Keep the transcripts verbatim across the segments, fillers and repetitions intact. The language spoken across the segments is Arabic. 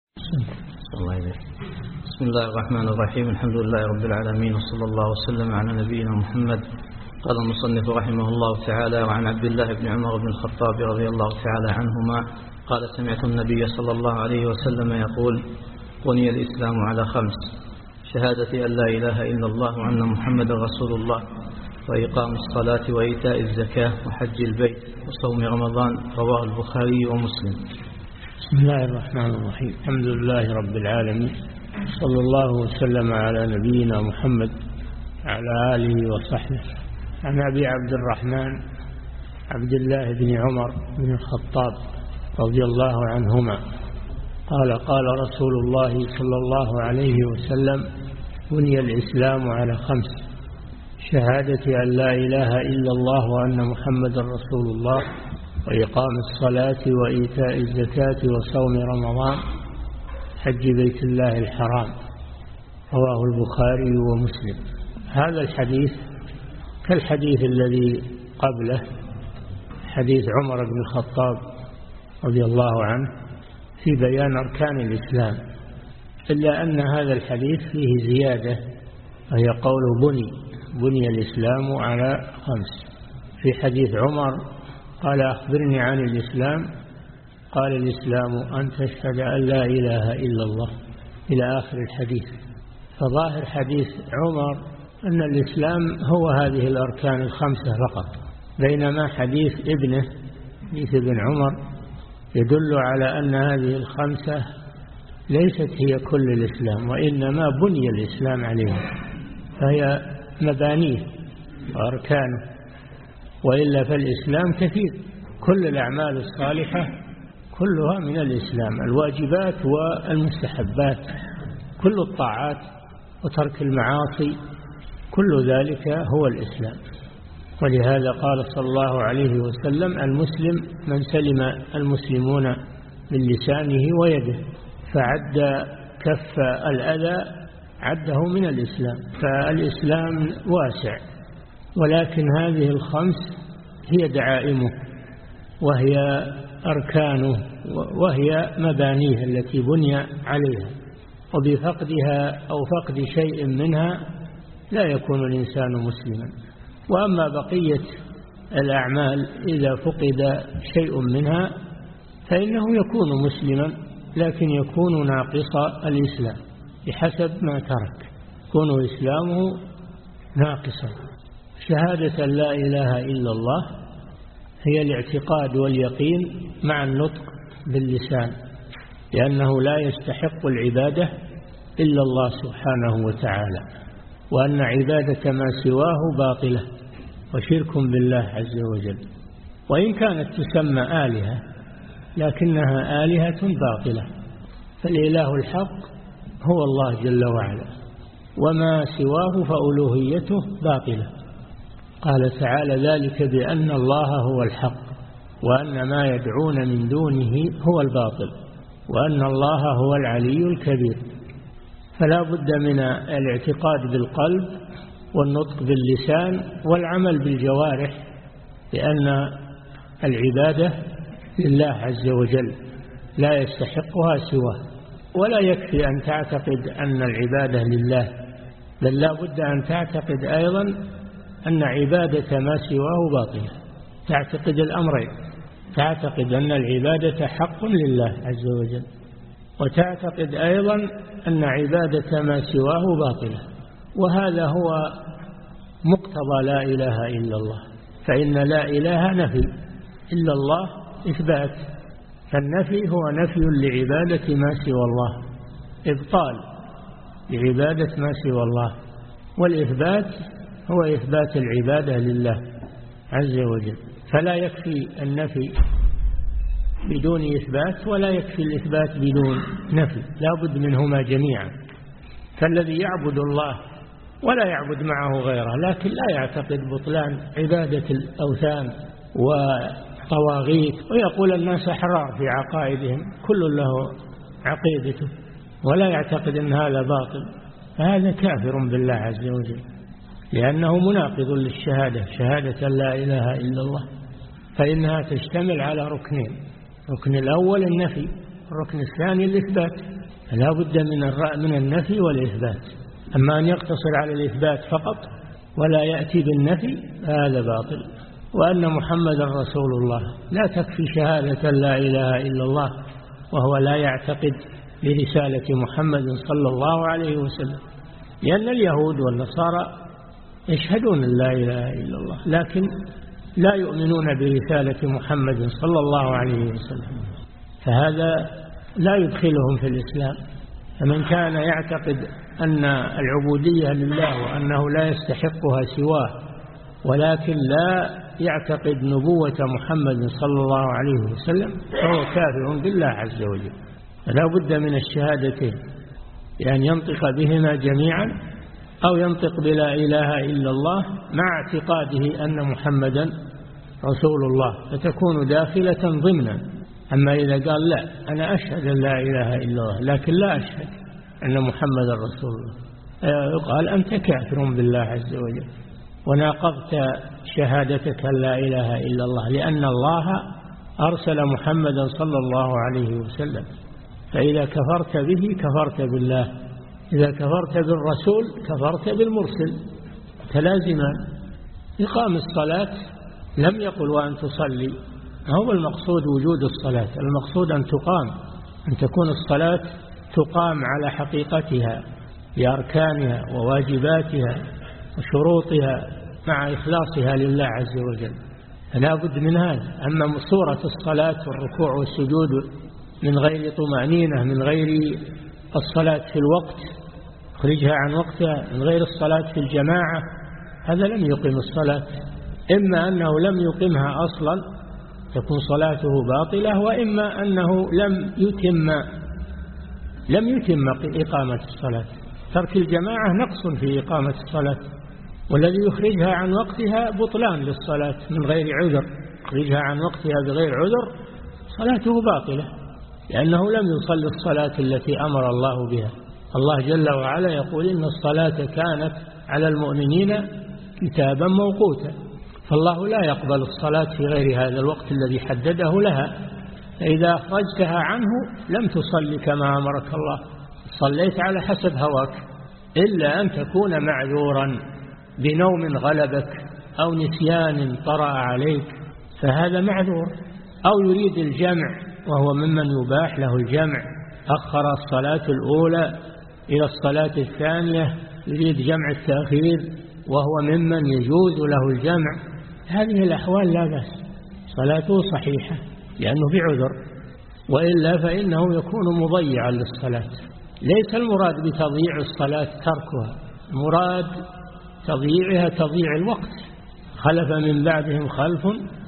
الله إليك. بسم الله الرحمن الرحيم. الحمد لله رب العالمين، وصلى الله وسلم على نبينا محمد. قال المصنف رحمه الله تعالى: وعن عبد الله بن عمر بن الخطاب رضي الله تعالى عنهما قال: سمعت النبي صلى الله عليه وسلم يقول: بني الإسلام على خمس: شهادة أن لا إله إلا الله وأن محمد رسول الله، وإقام الصلاة وإيتاء الزكاة وحج البيت وصوم رمضان. رواه البخاري ومسلم. بسم الله الرحمن الرحيم. الحمد لله رب العالمين، صلى الله وسلم على نبينا محمد على آله وصحبه. عن أبي عبد الرحمن عبد الله بن عمر بن الخطاب رضي الله عنهما قال: قال رسول الله صلى الله عليه وسلم: بني الإسلام على خمس: شهادة أن لا إله إلا الله وأن محمد رسول الله، وإقام الصلاة وإيتاء الزكاة وصوم رمضان، حج بيت الله الحرام. رواه البخاري ومسلم. هذا الحديث كالحديث الذي قبله، حديث عمر بن الخطاب رضي الله عنه في بيان أركان الإسلام، إلا أن هذا الحديث فيه زيادة، وهي قول بني بني الإسلام على خمس. في حديث عمر قال: أخبرني عن الإسلام. قال: الإسلام أن تشهد أن لا إله إلا الله، إلى آخر الحديث. فظاهر حديث عمر أن الإسلام هو هذه الأركان الخمسة فقط، بينما حديث ابنه حديث ابن عمر يدل على أن هذه الخمسة ليست هي كل الإسلام، وإنما بني الإسلام عليها، فهي مبانيه وأركانه. وإلا فالإسلام كثير، كل الأعمال الصالحة كلها من الإسلام، الواجبات والمستحبات، كل الطاعات وترك المعاصي، كل ذلك هو الإسلام. ولهذا قال صلى الله عليه وسلم: المسلم من سلم المسلمون من لسانه ويده، فعد كف الأذى عده من الإسلام. فالإسلام واسع، ولكن هذه الخمس هي دعائمه، وهي أركانه، وهي مبانيه التي بني عليها، وبفقدها أو فقد شيء منها لا يكون الإنسان مسلما. وأما بقية الأعمال إذا فقد شيء منها فإنه يكون مسلما، لكن يكون ناقص الإسلام بحسب ما ترك، يكون إسلامه ناقصا. شهادة لا إله إلا الله هي الاعتقاد واليقين مع النطق باللسان، لأنه لا يستحق العبادة إلا الله سبحانه وتعالى، وأن عبادة ما سواه باطلة وشرك بالله عز وجل. وإن كانت تسمى آلهة لكنها آلهة باطلة، فالإله الحق هو الله جل وعلا، وما سواه فألوهيته باطلة. قال تعالى: ذلك بأن الله هو الحق وأن ما يدعون من دونه هو الباطل وأن الله هو العلي الكبير. فلا بد من الاعتقاد بالقلب والنطق باللسان والعمل بالجوارح، لأن العبادة لله عز وجل لا يستحقها سواه. ولا يكفي أن تعتقد أن العبادة لله، بل لا بد أن تعتقد أيضا أن عبادة ما سواه باطلة. تعتقد الأمرين، تعتقد أن العبادة حق لله عز وجل، وتعتقد أيضا أن عبادة ما سواه باطلة. وهذا هو مقتضى لا إله إلا الله. فإن لا إله نفي، إلا الله إثبات. فالنفي هو نفي لعبادة ما سوى الله، إبطال لعبادة ما سوى الله، والإثبات هو إثبات العبادة لله عز وجل. فلا يكفي النفي بدون إثبات، ولا يكفي الإثبات بدون نفي، لا بد منهما جميعا. فالذي يعبد الله ولا يعبد معه غيره، لكن لا يعتقد بطلان عبادة الأوثان وطواغيت، ويقول الناس أحرار في عقائدهم، كل له عقيدته، ولا يعتقد أن هذا باطل، فهذا كافر بالله عز وجل، لأنه مناقض للشهادة، شهادة لا إله إلا الله. فإنها تشتمل على ركنين: الركن الأول النفي، الركن الثاني الإثبات، لا بد من من النفي والإثبات. أما أن يقتصر على الإثبات فقط ولا يأتي بالنفي هذا باطل. وأن محمد رسول الله لا تكفي شهادة لا إله إلا الله وهو لا يعتقد برسالة محمد صلى الله عليه وسلم، لأن اليهود والنصارى يشهدون لا إله إلا الله لكن لا يؤمنون برسالة محمد صلى الله عليه وسلم، فهذا لا يدخلهم في الإسلام. فمن كان يعتقد أن العبودية لله وأنه لا يستحقها سواه ولكن لا يعتقد نبوة محمد صلى الله عليه وسلم فهو كافر بالله عز وجل. فلا بد من الشهادتين، يعني ينطق بهما جميعا أو ينطق بلا إله إلا الله مع اعتقاده أن محمدا رسول الله، فتكون داخلة ضمنا. أما إذا قال لا أنا أشهد أن لا إله إلا الله لكن لا أشهد أن محمدا رسول الله، يقال أنت كافر بالله عز وجل وناقضت شهادتك لا إله إلا الله، لأن الله أرسل محمدا صلى الله عليه وسلم. فإذا كفرت به كفرت بالله، إذا كفرت بالرسول كفرت بالمرسل، تلازمان. إقام الصلاة لم يقل وأن تصلي، هو المقصود وجود الصلاة، المقصود أن تقام، أن تكون الصلاة تقام على حقيقتها بأركانها وواجباتها وشروطها مع إخلاصها لله عز وجل، فلا بد من هذا. أما صورة الصلاة والركوع والسجود من غير طمأنينة، من غير الصلاة في الوقت، خرجها عن وقتها، من غير الصلاة في الجماعة، هذا لم يقم الصلاة. إما أنه لم يقمها أصلا تكون صلاته باطلة، وإما أنه لم يتم لم يتم إقامة الصلاة. ترك الجماعة نقص في إقامة الصلاة، والذي يخرجها عن وقتها بطلان للصلاة من غير عذر، يخرجها عن وقتها بغير عذر صلاته باطلة، لأنه لم يصلي الصلاة التي أمر الله بها. الله جل وعلا يقول إن الصلاة كانت على المؤمنين كتابا موقوتا، فالله لا يقبل الصلاة في غير هذا الوقت الذي حدده لها. فإذا أخرجتها عنه لم تصلي كما أمرك الله، صليت على حسب هواك، إلا أن تكون معذورا بنوم غلبك أو نسيان طرأ عليك، فهذا معذور. أو يريد الجمع وهو ممن يباح له الجمع، أخر الصلاة الأولى إلى الصلاة الثانية، يريد جمع التأخير وهو ممن يجوز له الجمع، هذه الأحوال لا بأس، صلاته صحيحة لأنه بعذر، وإلا فإنه يكون مضيعا للصلاة. ليس المراد بتضييع الصلاة تركها، المراد تضييعها تضييع الوقت. خلف من بعدهم خلف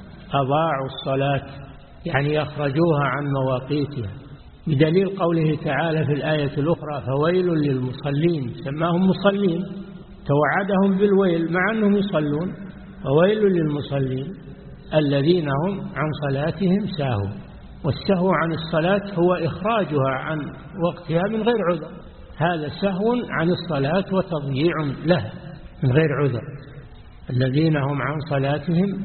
أضاعوا الصلاة، يعني يخرجوها عن مواقيتها، بدليل قوله تعالى في الآية الأخرى فويل للمصلين، سماهم مصلين، توعدهم بالويل مع أنهم يصلون. فويل للمصلين الذين هم عن صلاتهم ساهون، والسهو عن الصلاة هو إخراجها عن وقتها من غير عذر، هذا سهو عن الصلاة وتضييع لها من غير عذر. الذين هم عن صلاتهم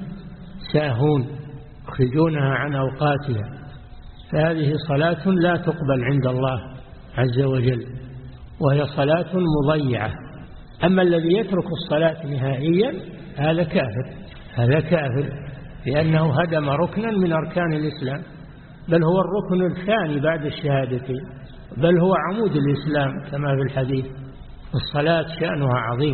ساهون يخرجونها عن أوقاتها، فهذه صلاة لا تقبل عند الله عز وجل، وهي صلاة مضيعة. أما الذي يترك الصلاة نهائيا هذا كافر، هذا كافر لأنه هدم ركنا من أركان الإسلام، بل هو الركن الثاني بعد الشهادتين، بل هو عمود الإسلام كما في الحديث. الصلاة شأنها عظيم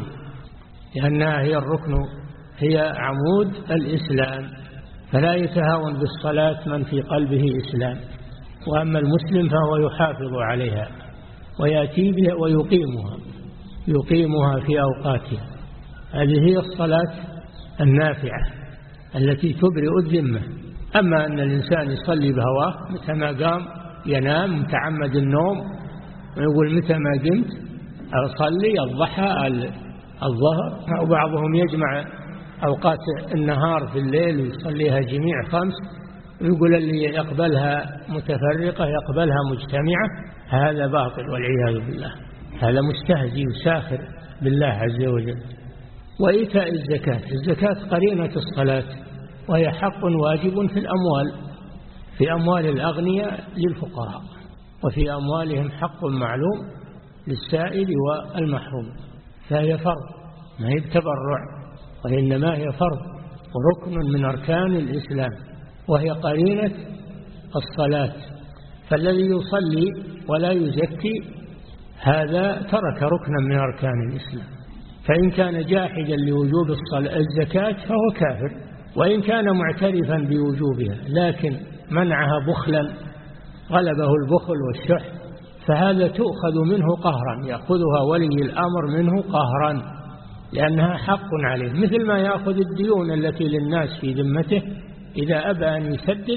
لأنها هي الركن، هي عمود الإسلام، فلا يتهاون بالصلاة من في قلبه إسلام. وأما المسلم فهو يحافظ عليها ويأتي بها ويقيمها، يقيمها في أوقاتها. هذه هي الصلاة النافعة التي تبرئ الذمة. أما أن الإنسان يصلي بهواه، متى ما قام ينام متعمد النوم ويقول متى ما قمت أصلي الضحى الظهر، وبعضهم يجمع أوقات النهار في الليل ويصليها جميع خمس، ويقول اللي يقبلها متفرقة يقبلها مجتمعة، هذا باطل والعياذ بالله، هذا مستهزئ وساخر بالله عز وجل. وإيتاء الزكاة، الزكاة قرينة الصلاة، وهي حق واجب في الأموال، في أموال الأغنياء للفقراء. وفي أموالهم حق معلوم للسائل والمحروم. فهي فرض، ما هي بتبرع، وإنما هي فرض وركن من أركان الإسلام، وهي قرينة الصلاة. فالذي يصلي ولا يزكي هذا ترك ركنا من أركان الإسلام. فإن كان جاحدا لوجوب الزكاة فهو كافر، وإن كان معترفا بوجوبها لكن منعها بخلا غلبه البخل والشح فهذا تؤخذ منه قهرا، يأخذها ولي الأمر منه قهرا لأنها حق عليه، مثل ما يأخذ الديون التي للناس في ذمته. إذا أبى أن يسدد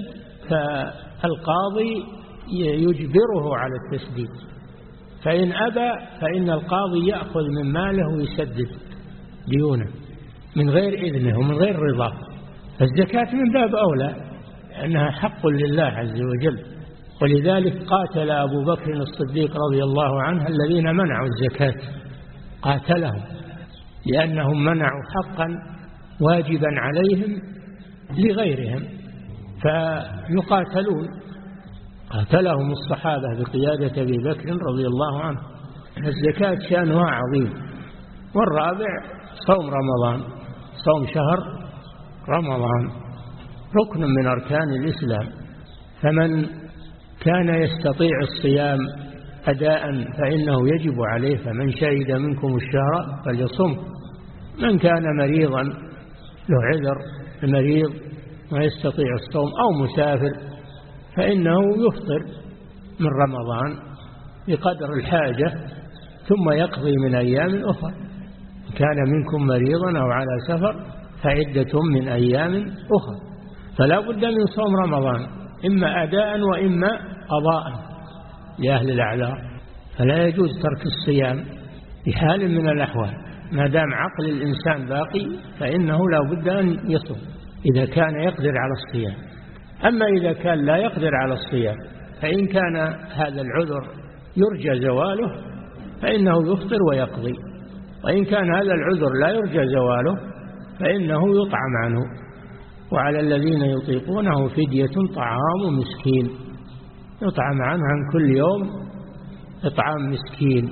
فالقاضي يجبره على التسديد، فإن أبى فإن القاضي يأخذ من ماله ويسدد ديونه من غير إذنه ومن غير رضاه. فالزكاة من باب أولى لأنها حق لله عز وجل. ولذلك قاتل أبو بكر الصديق رضي الله عنه الذين منعوا الزكاة، قاتلهم لأنهم منعوا حقا واجبا عليهم لغيرهم فيقاتلون. قاتلهم الصحابة بقيادة أبي بكر رضي الله عنه. الزكاة شأنها عظيم. والرابع صوم رمضان، صوم شهر رمضان ركن من أركان الإسلام. فمن كان يستطيع الصيام أداء فإنه يجب عليه، فمن شهد منكم الشهر فليصم. من كان مريضا له عذر، المريض ما يستطيع الصوم أو مسافر فإنه يفطر من رمضان بقدر الحاجة ثم يقضي من أيام أخرى. كان منكم مريضا أو على سفر فعدة من أيام أخرى. فلا بد من صوم رمضان إما أداء وإما قضاء لأهل الأعذار. فلا يجوز ترك الصيام بحال من الأحوال ما دام عقل الإنسان باقي، فإنه لا بد أن يصوم إذا كان يقدر على الصيام. أما إذا كان لا يقدر على الصيام فإن كان هذا العذر يرجى زواله فإنه يفطر ويقضي، وإن كان هذا العذر لا يرجى زواله فإنه يطعم عنه. وعلى الذين يطيقونه فدية طعام مسكين، يطعم عنه عن كل يوم إطعام مسكين.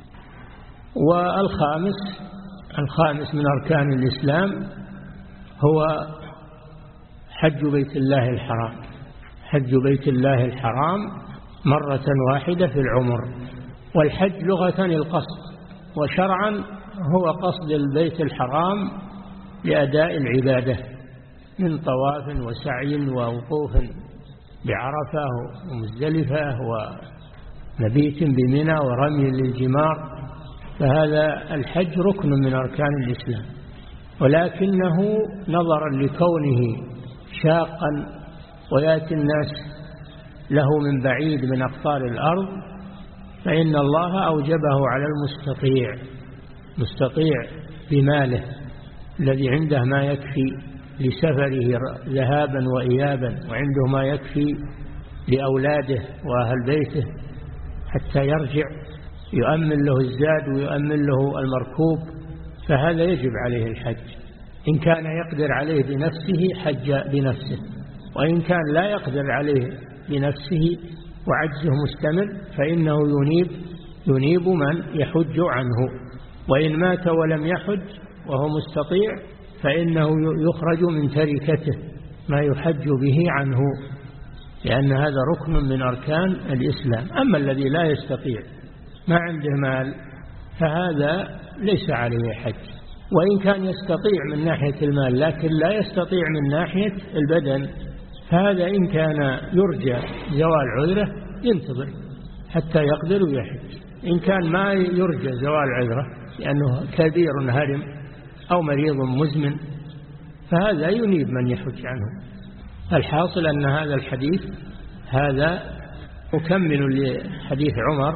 والخامس الخامس من أركان الإسلام هو حج بيت الله الحرام. حج بيت الله الحرام مرة واحدة في العمر. والحج لغة القصد، وشرعا هو قصد البيت الحرام لأداء العبادة من طواف وسعي ووقوف بعرفة ومزدلفة ونبيت بمنى ورمي للجمار. فهذا الحج ركن من أركان الإسلام، ولكنه نظرا لكونه شاقا ويأتي الناس له من بعيد من أقطار الأرض فإن الله أوجبه على المستطيع، مستطيع بماله الذي عنده ما يكفي لسفره ذهابا وإيابا، وعنده ما يكفي لأولاده وأهل بيته حتى يرجع، يؤمن له الزاد ويؤمن له المركوب، فهذا يجب عليه الحج. إن كان يقدر عليه بنفسه حج بنفسه، وإن كان لا يقدر عليه بنفسه وعجزه مستمر فإنه ينيب ينيب من يحج عنه. وإن مات ولم يحج وهو مستطيع فإنه يخرج من تركته ما يحج به عنه، لأن هذا ركن من أركان الإسلام. أما الذي لا يستطيع ما عنده مال فهذا ليس عليه حج. وإن كان يستطيع من ناحية المال لكن لا يستطيع من ناحية البدن فهذا إن كان يرجى زوال عذره ينتظر حتى يقدر ويحج. إن كان ما يرجى زوال عذره لأنه كبير هرم أو مريض مزمن فهذا ينيب من يحج عنه. الحاصل أن هذا الحديث هذا مكمل لحديث عمر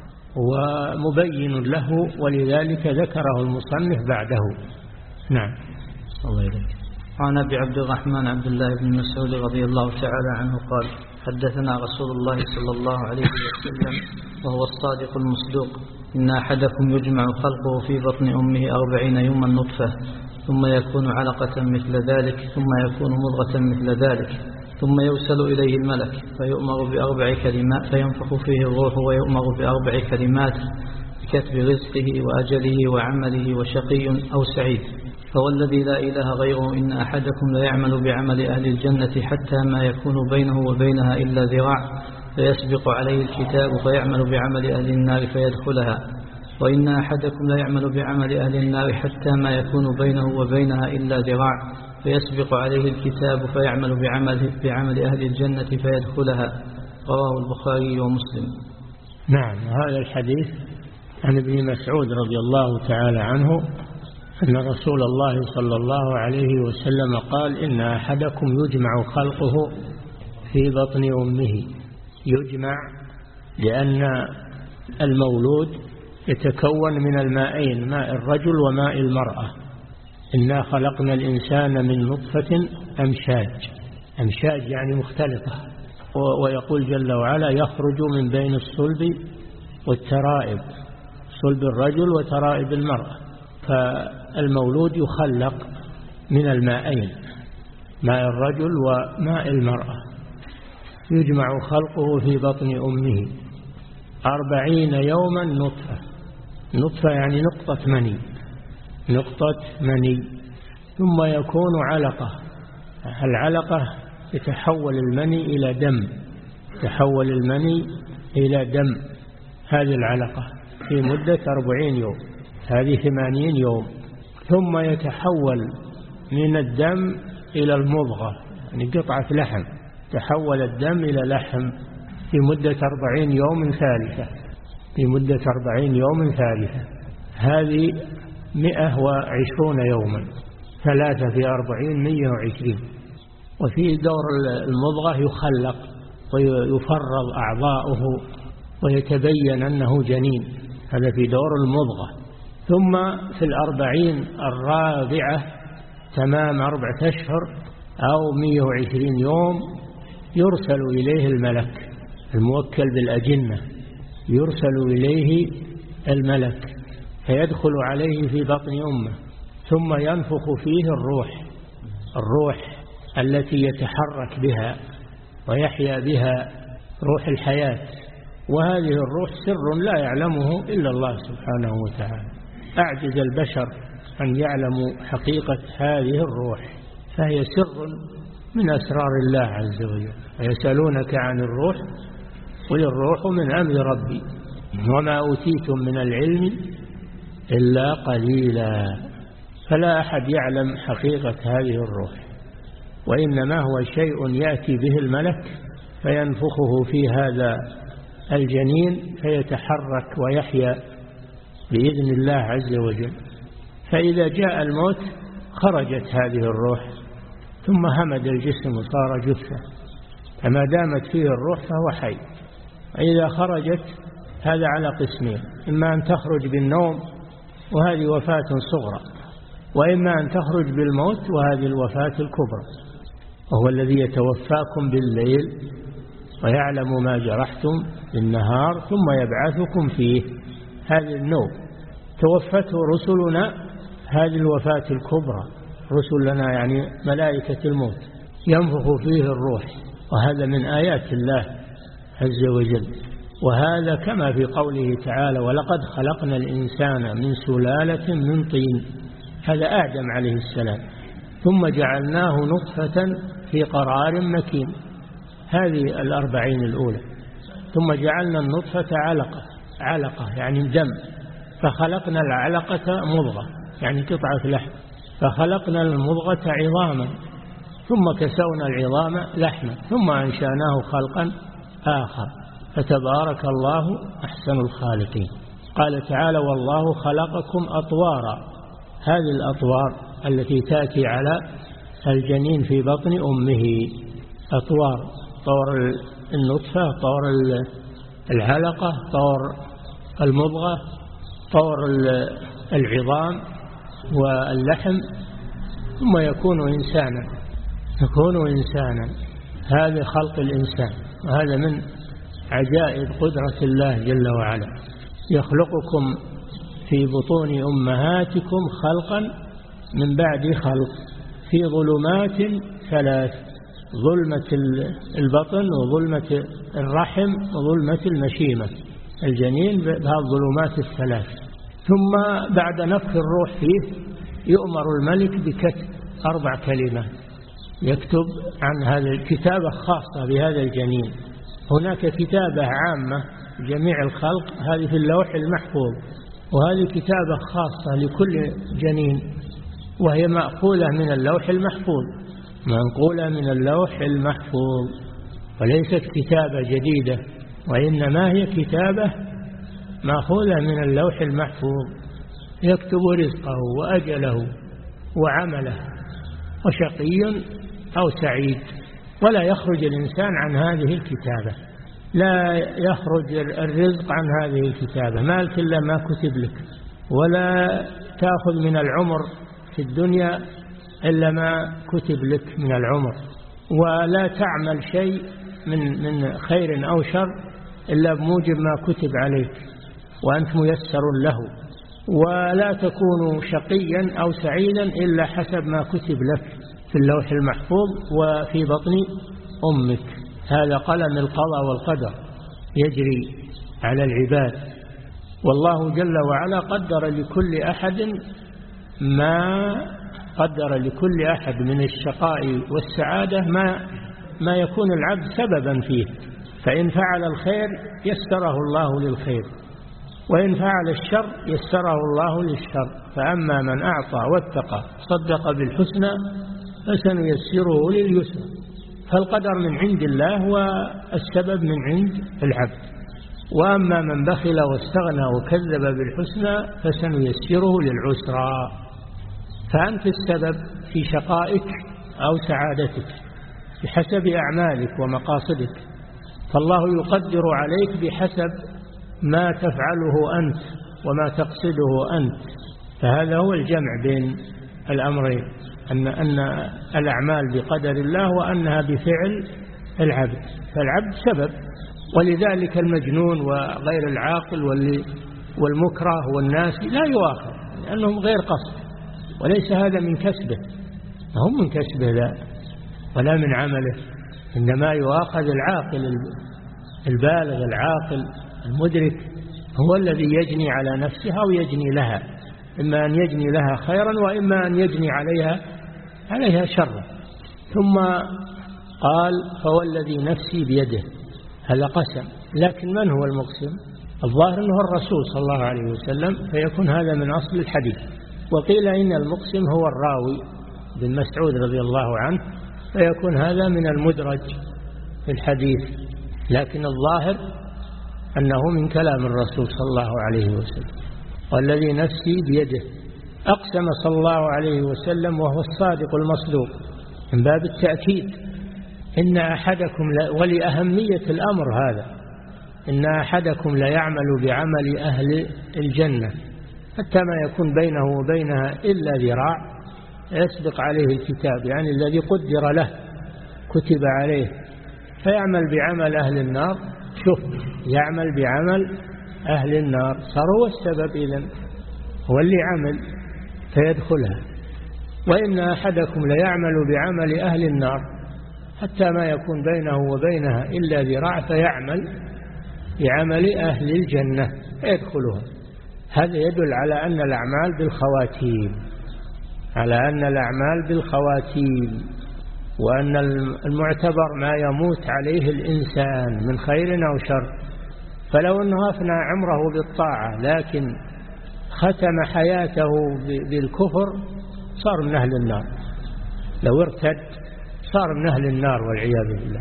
ومبين له، ولذلك ذكره المصنف بعده. نعم. الله إليك. عن أبي عبد الرحمن عبد الله بن مسعود رضي الله تعالى عنه قال: حدثنا رسول الله صلى الله عليه وسلم وهو الصادق المصدوق: إن أحدكم يجمع خلقه في بطن أمه أربعين يوما نطفة ثم يكون علقة مثل ذلك ثم يكون مضغة مثل ذلك ثم يرسل إليه الملك فيؤمر بأربع كلمات فينفخ فيه الروح ويؤمر بأربع كلمات بكتب رزقه وأجله وعمله وشقي أو سعيد. فوالذي لا إله غيره إن أحدكم لا يعمل بعمل أهل الجنة حتى ما يكون بينه وبينها إلا ذراع فيسبق عليه الكتاب فيعمل بعمل أهل النار فيدخلها، وإن أحدكم لا يعمل بعمل أهل النار حتى ما يكون بينه وبينها إلا ذراع فيسبق عليه الكتاب فيعمل بعمل, بعمل أهل الجنة فيدخلها. رواه البخاري ومسلم. نعم. هذا الحديث عن ابن مسعود رضي الله تعالى عنه أن رسول الله صلى الله عليه وسلم قال إن أحدكم يجمع خلقه في بطن أمه. يجمع لأن المولود يتكون من المائين، ماء الرجل وماء المرأة. إنا خلقنا الإنسان من نطفة أمشاج. أمشاج يعني مختلطة. ويقول جل وعلا يخرج من بين الصلب والترائب، صلب الرجل وترائب المرأة. فالمولود يخلق من المائين، ماء الرجل وماء المرأة. يجمع خلقه في بطن أمه أربعين يوما نطفة. نطفة يعني نقطة مني، نقطة مني. ثم يكون علقة. العلقة يتحول المني إلى دم، تحول المني إلى دم. هذه العلقة في مدة أربعين يوم، هذه ثمانين يوم. ثم يتحول من الدم إلى المضغة، يعني قطعة لحم. تحول الدم إلى لحم في مدة أربعين يوم ثالثة، في مدة أربعين يوم ثالثة. هذه مئة وعشرون يوما، ثلاثة في أربعين مئة وعشرين. وفي دور المضغة يخلق ويفرغ أعضاؤه ويتبين أنه جنين، هذا في دور المضغة. ثم في الأربعين الرابعة تمام أربعة أشهر أو مئة وعشرين يوم يرسل إليه الملك الموكل بالأجنة، يرسل إليه الملك فيدخل عليه في بطن أمه، ثم ينفخ فيه الروح، الروح التي يتحرك بها ويحيا بها، روح الحياة. وهذه الروح سر لا يعلمه إلا الله سبحانه وتعالى. أعجز البشر أن يعلموا حقيقة هذه الروح، فهي سر من أسرار الله عز وجل. ويسألونك عن الروح قل الروح من أمر ربي وما أوتيتم من العلم إلا قليلا. فلا أحد يعلم حقيقة هذه الروح، وإنما هو شيء يأتي به الملك فينفخه في هذا الجنين فيتحرك ويحيا بإذن الله عز وجل. فإذا جاء الموت خرجت هذه الروح ثم همد الجسم وصار جثة، فما دامت فيه الروح فهو حي. وإذا خرجت هذا على قسمين، إما أن تخرج بالنوم وهذه وفاة صغرى، وإما أن تخرج بالموت وهذه الوفاة الكبرى. وهو الذي يتوفاكم بالليل ويعلم ما جرحتم بالنهار ثم يبعثكم فيه، هذه النوم. توفته رسلنا هذه الوفاة الكبرى، رسلنا يعني ملائكة الموت، ينفخ فيه الروح، وهذا من آيات الله عز وجل. وهذا كما في قوله تعالى ولقد خلقنا الإنسان من سلالة من طين، هذا آدم عليه السلام، ثم جعلناه نطفة في قرار مكين، هذه الأربعين الأولى. ثم جعلنا النطفة علقة، علقة يعني دم، فخلقنا العلقة مضغة يعني قطعة لحم، فخلقنا المضغة عظاما، ثم كسونا العظام لحما، ثم أنشأناه خلقا آخر، فتبارك الله أحسن الخالقين. قال تعالى والله خلقكم أطوارا، هذه الأطوار التي تأتي على الجنين في بطن أمه، أطوار، طور النطفة، طور العلقة، طور المضغة، طور العظام واللحم، ثم يكون إنسانا، يكون إنسانا. هذا خلق الإنسان، وهذا من عجائب قدرة الله جل وعلا. يخلقكم في بطون أمهاتكم خلقا من بعد خلق في ظلمات ثلاث، ظلمة البطن وظلمة الرحم وظلمة المشيمة، الجنين بهذه الظلمات الثلاث. ثم بعد نفخ الروح فيه يؤمر الملك بكتب أربع كلمات، يكتب عن هذا الكتابة خاصة بهذا الجنين. هناك كتابة عامة جميع الخلق، هذه في اللوح المحفوظ، وهذه كتابة خاصة لكل جنين، وهي مأخوذة من اللوح المحفوظ، منقولة من اللوح المحفوظ، وليست كتابة جديدة، وإنما هي كتابة مأخوذة من اللوح المحفوظ، يكتب رزقه وأجله وعمله وشقي أو سعيد، ولا يخرج الإنسان عن هذه الكتابة، لا يخرج الرزق عن هذه الكتابة، مالك إلا ما كتب لك، ولا تأخذ من العمر في الدنيا إلا ما كتب لك من العمر، ولا تعمل شيء من من خير أو شر إلا بموجب ما كتب عليك وأنت ميسر له، ولا تكون شقيا أو سعيدا إلا حسب ما كتب لك في اللوح المحفوظ وفي بطن أمك. هذا قلم القضاء والقدر يجري على العباد، والله جل وعلا قدر لكل أحد ما قدر لكل أحد من الشقاء والسعادة ما ما يكون العبد سببا فيه، فإن فعل الخير يسره الله للخير، وإن فعل الشر يسره الله للشر. فأما من أعطى واتقى صدق بالحسنى فسنيسره لليسرى. فالقدر من عند الله والسبب من عند العبد. وأما من بخل واستغنى وكذب بالحسنى فسنيسره للعسرى. فأنت السبب في شقائك أو سعادتك بحسب أعمالك ومقاصدك، فالله يقدر عليك بحسب ما تفعله أنت وما تقصده أنت. فهذا هو الجمع بين الأمرين، أن أن الأعمال بقدر الله وأنها بفعل العبد، فالعبد سبب. ولذلك المجنون وغير العاقل والمكره والناس لا يؤاخذ لأنهم غير قصد، وليس هذا من كسبه، هم من كسبه لا ولا من عمله، إنما يؤاخذ العاقل البالغ العاقل المدرك، هو الذي يجني على نفسها ويجني لها، إما أن يجني لها خيرا وإما أن يجني عليها عليها شرا. ثم قال فوالذي نفسي بيده، هذا قسم، لكن من هو المقسم؟ الظاهر أنه الرسول صلى الله عليه وسلم، فيكون هذا من أصل الحديث. وقيل إن المقسم هو الراوي بن مسعود رضي الله عنه، فيكون هذا من المدرج في الحديث، لكن الظاهر أنه من كلام الرسول صلى الله عليه وسلم. والذي نفسي بيده، أقسم صلى الله عليه وسلم وهو الصادق المصدوق من باب التأكيد، إن أحدكم ولأهمية الأمر هذا، إن أحدكم لا يعمل بعمل أهل الجنة حتى ما يكون بينه وبينها إلا ذراع يسبق عليه الكتاب، يعني الذي قدر له كتب عليه، فيعمل بعمل أهل النار. شوف، يعمل بعمل أهل النار، صار هو السبب إذن، هو اللي عمل فيدخلها. وإن أحدكم ليعمل بعمل أهل النار حتى ما يكون بينه وبينها إلا ذراع فيعمل بعمل أهل الجنة فيدخلها. هذا يدل على أن الأعمال بالخواتيم، على أن الأعمال بالخواتيم، وأن المعتبر ما يموت عليه الإنسان من خير أو شر. فلو أنه أفنى عمره بالطاعة لكن ختم حياته بالكفر صار من أهل النار، لو ارتد صار من أهل النار والعياذ بالله.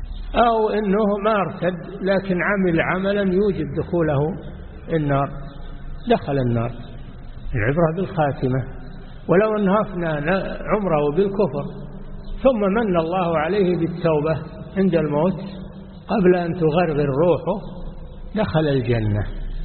أو أنه ما ارتد لكن عمل عملا يوجب دخوله النار، دخل النار. العبرة بالخاتمة. ولو أنه أفنى عمره بالكفر ثم من الله عليه بالتوبة عند الموت قبل أن تغرغر روحه دخل الجنة.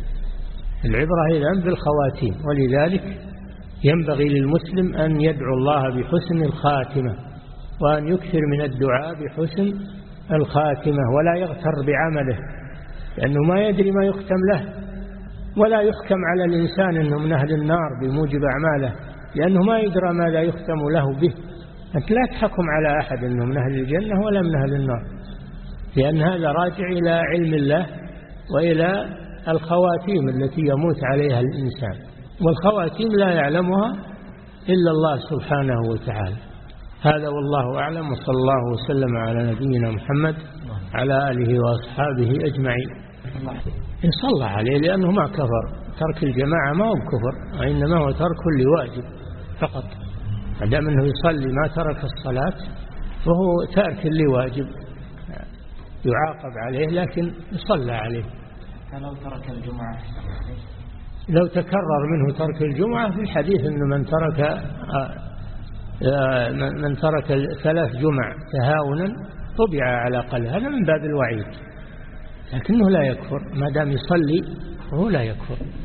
العبرة إذن بالخواتيم. ولذلك ينبغي للمسلم أن يدعو الله بحسن الخاتمة، وأن يكثر من الدعاء بحسن الخاتمة، ولا يغتر بعمله، لأنه ما يدري ما يختم له. ولا يحكم على الإنسان أنه من أهل النار بموجب أعماله، لأنه ما يدرى ماذا يختم له به. أنت لا تحكم على أحد أنه من أهل الجنة ولا من أهل النار، لأن هذا راجع إلى علم الله وإلى الخواتيم التي يموت عليها الإنسان، والخواتيم لا يعلمها إلا الله سبحانه وتعالى. هذا والله أعلم، وصلى الله وسلم على نبينا محمد على آله وأصحابه أجمعين. يصلى عليه لأنه ما كفر، ترك الجماعة ما هو كفر، وإنما هو ترك لواجب فقط. ما دام أنه يصلي ما ترك الصلاة وهو ترك لواجب يعاقب عليه، لكن يصلى عليه. فلو ترك الجمعة لو تكرر منه ترك الجمعة، في الحديث أنه من ترك من ترك ثلاث جمع تهاونا طبع على قلبه، هذا من باب الوعيد، لكنه لا يكفر ما دام يصلي وهو لا يكفر.